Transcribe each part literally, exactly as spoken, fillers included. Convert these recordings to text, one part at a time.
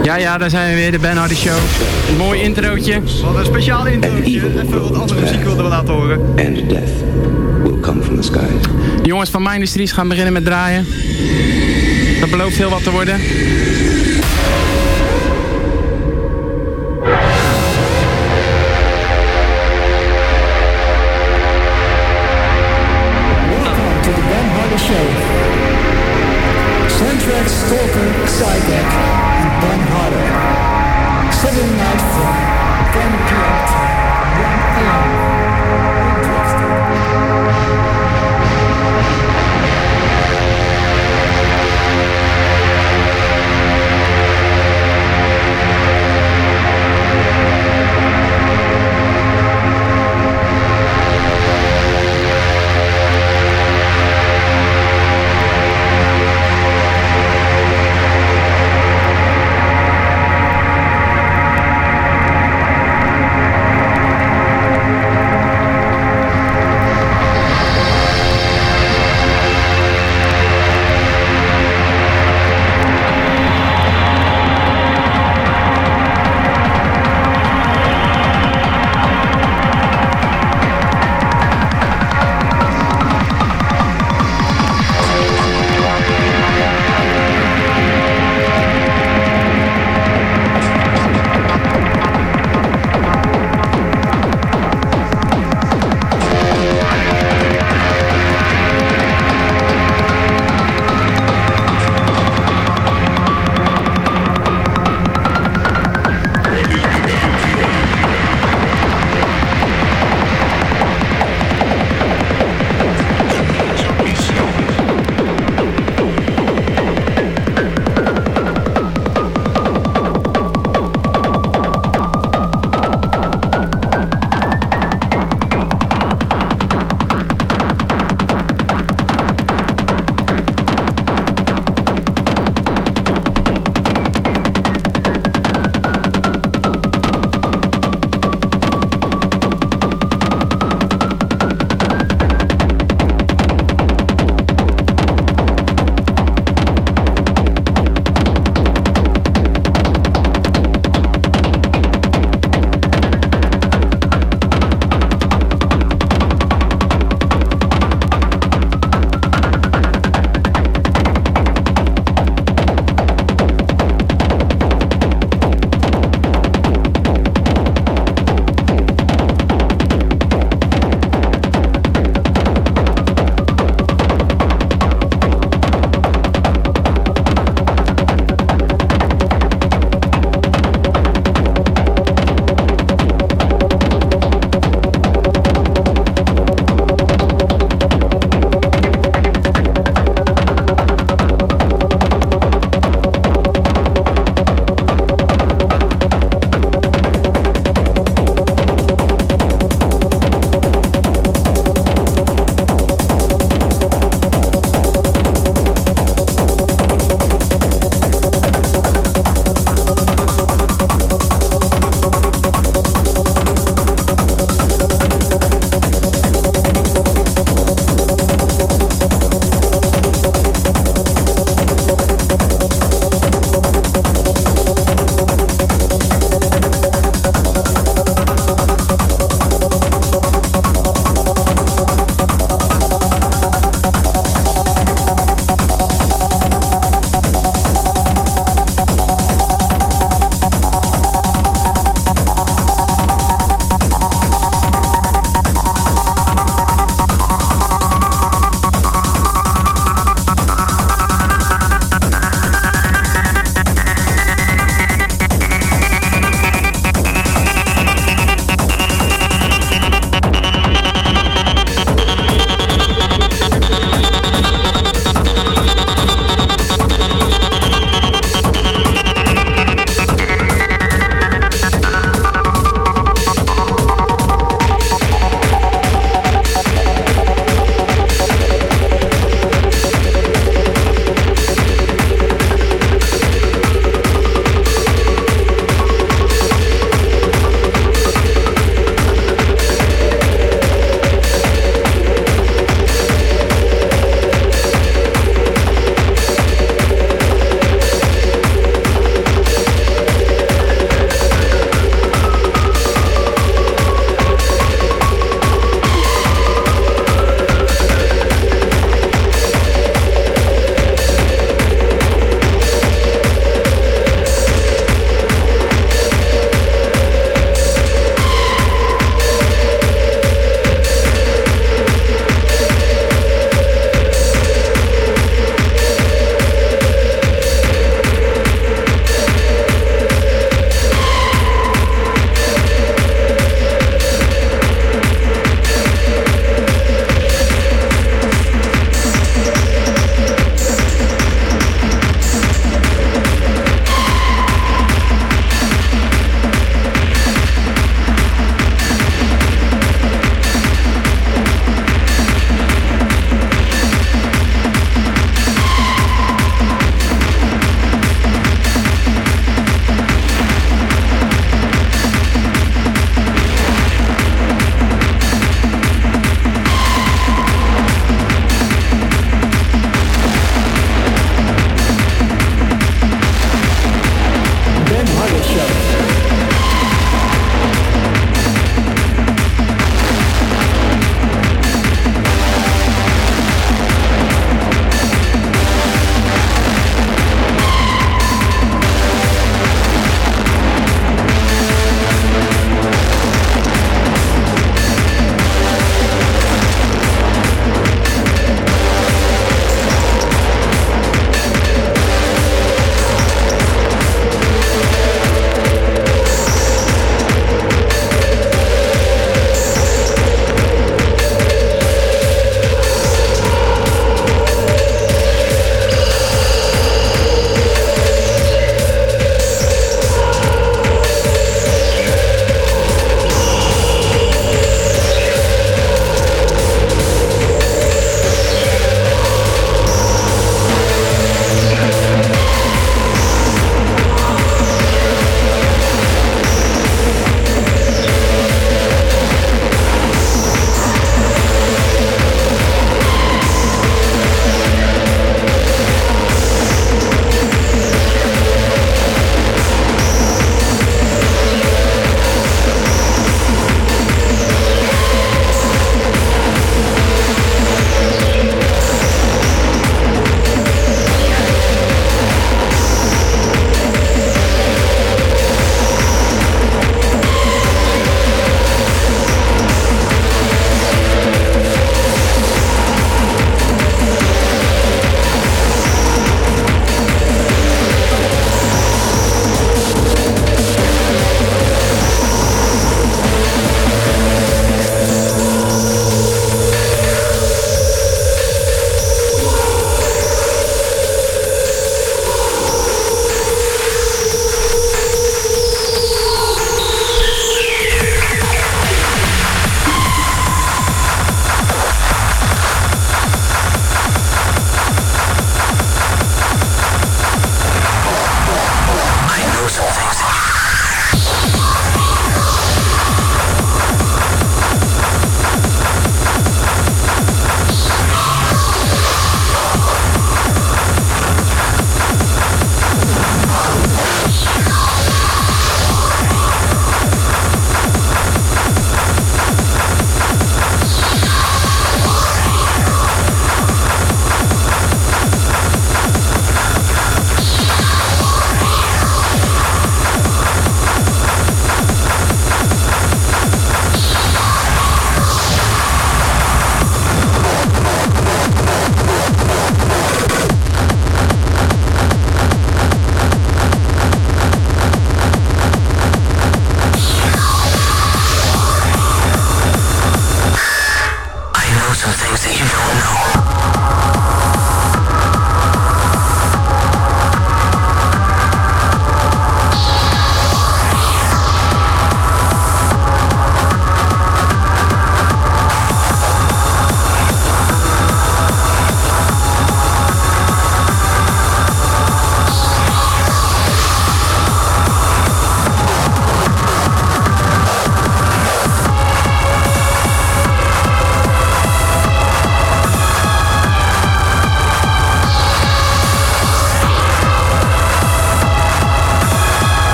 Ja, ja, daar zijn we weer, de Ben Hardy Show. Een mooi introotje. Wat een speciaal introotje. Even wat andere muziek wilden we laten horen. And death will come from the skies. De jongens van My Industries gaan beginnen met draaien. Dat belooft heel wat te worden. Welcome to the Ben Hardy Show. Soundtracks, Stalker, Psychic, and Ben Hardy. Saturday night from ten p m to one a m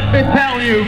me tell you.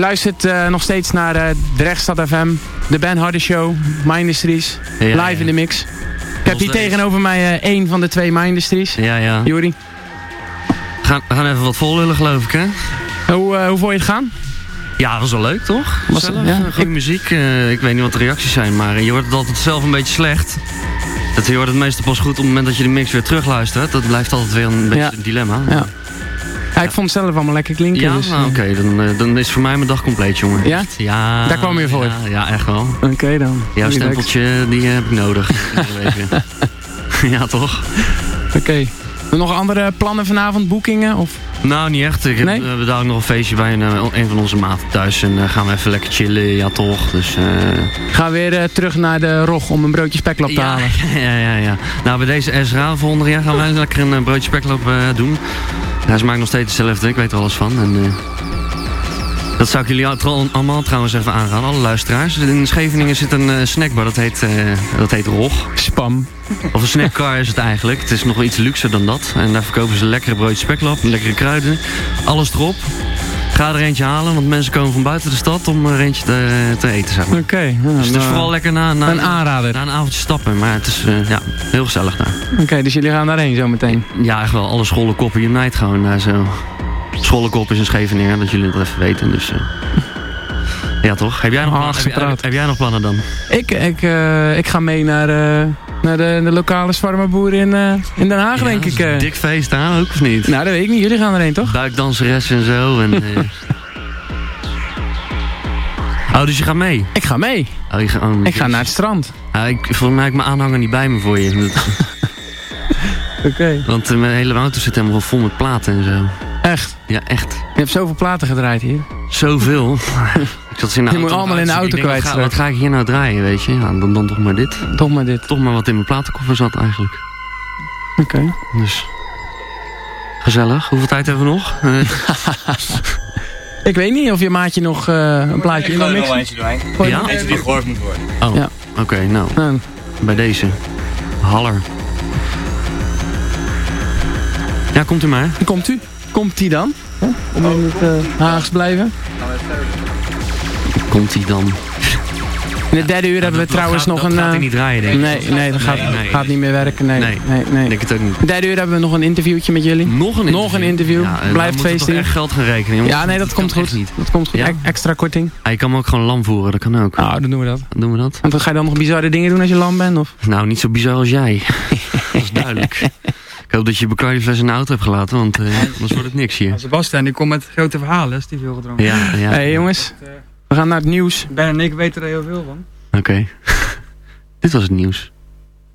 luistert uh, nog steeds naar uh, de Rechtstad F M, de Ben Harder Show, My Industries, ja, live ja. in de mix. Ik heb hier tegenover mij uh, één van de twee My Industries. Ja, ja. Juri. We gaan, we gaan even wat vollullen, geloof ik, hè? Hoe, uh, hoe vond je het gaan? Ja, dat was wel leuk, toch? Was het, ja? Goede muziek. Uh, ik weet niet wat de reacties zijn, maar je hoort het altijd zelf een beetje slecht. Dat je hoort het meestal pas goed op het moment dat je de mix weer terugluistert. Dat blijft altijd weer een beetje ja. een dilemma. Ja. Ja, ik vond het zelf allemaal lekker klinken. Ja, dus, nou, oké. Okay. Dan, uh, dan is voor mij mijn dag compleet, jongen. Ja? Ja. Daar kwam je voor? Ja, ja echt wel. Oké okay, dan. Jouw stempeltje, die heb ik nodig. Ja, toch? Oké. Okay. Nog andere plannen vanavond, boekingen? Of? Nou, niet echt. Ik heb nee? uh, daar ook nog een feestje bij een, uh, een van onze maten thuis. En uh, gaan we even lekker chillen, ja toch. Dus, uh... Gaan we weer uh, terug naar de Rog om een broodje spekloop te ja, halen. Ja, ja, ja. Nou, bij deze Ezra volgende jaar gaan wij lekker een uh, broodje spekloop uh, doen. Hij smaakt nog steeds hetzelfde, ik weet er alles van. En, uh... dat zou ik jullie allemaal trouwens even aangaan, alle luisteraars. In Scheveningen zit een uh, snackbar, dat heet, uh, dat heet Rog. Spam. Of een snackcar is het eigenlijk. Het is nog wel iets luxer dan dat. En daar verkopen ze lekkere broodjes spekloop, lekkere kruiden. Alles erop. Ga er eentje halen, want mensen komen van buiten de stad om er eentje te, te eten, zeg maar. Oké. Okay, ja, dus het is vooral lekker na, na, een aanrader. Na een avondje stappen, maar het is uh, ja, heel gezellig daar. Oké, okay, dus jullie gaan daarheen zo meteen? Ja, echt wel. Alle scholenkoppen unite gewoon daar zo. Scholenkop is in Scheveningen, dat jullie dat even weten. Dus, uh... ja, toch? Heb jij nog, oh, plannen, heb, heb, heb jij nog plannen dan? Ik, ik, uh, ik ga mee naar, uh, naar de, de lokale zwarmenboer in, uh, in Den Haag, ja, denk ik. Uh. Een dik feest daar ook, of niet? Nou, dat weet ik niet. Jullie gaan erheen, toch? Duikdanseres en zo. En, uh... oh, dus je gaat mee? Ik ga mee. Oh, je ga, oh, ik ga naar het strand. Uh, ik, volgens mij heb ik mijn aanhanger niet bij me voor je. Oké. Okay. Want uh, mijn hele auto zit helemaal vol met platen en zo. Echt? Ja, echt. Je hebt zoveel platen gedraaid hier. Zoveel. Ik zat in de je moet allemaal in de auto denk, kwijt. Wat ga, wat ga ik hier nou draaien, weet je? Ja, dan, dan toch maar dit. Toch maar dit. Toch maar wat in mijn platenkoffer zat eigenlijk. Oké. Okay. Dus. Gezellig. Hoeveel tijd hebben we nog? Ik weet niet of je maatje nog uh, een plaatje in wil mixen. Ik ga er nog eentje doorheen. Ja? Eentje die gehoord moet worden. Oh, ja. Oké, okay, nou. Ja. Bij deze. Haller. Ja, komt u maar. Komt u? Komt die dan? Huh? Om in het uh, Haags blijven? Komt die dan? In het derde uur ja, hebben we trouwens gaat, nog dat een... Dat gaat hij niet draaien, denk ik. Nee, nee dat gaat, nee, nee. gaat niet meer werken. Nee, nee, nee, nee. denk het ook niet. In het derde uur hebben we nog een interviewtje met jullie. Nog een interview? Nog een interview. Ja, blijft feest hier. echt geld gaan rekenen, jongens. Ja, nee, dat, dat komt goed. Niet. Dat komt goed. Ja? E extra korting. Ah, je kan me ook gewoon lam voeren, dat kan ook. Nou, dan doen we dat. Dan doen we dat. En dan ga je dan nog bizarre dingen doen als je lam bent? Of? Nou, niet zo bizar als jij. Dat is duidelijk. Ik hoop dat je Bacardi fles in de auto hebt gelaten, want uh, anders wordt het niks hier. Ja, Sebastian, die komt met grote verhalen, is die veel gedronken. Ja, ja. Hey jongens, we gaan naar het nieuws. Ben en ik weten er heel veel van. Oké. Okay. Dit was het nieuws.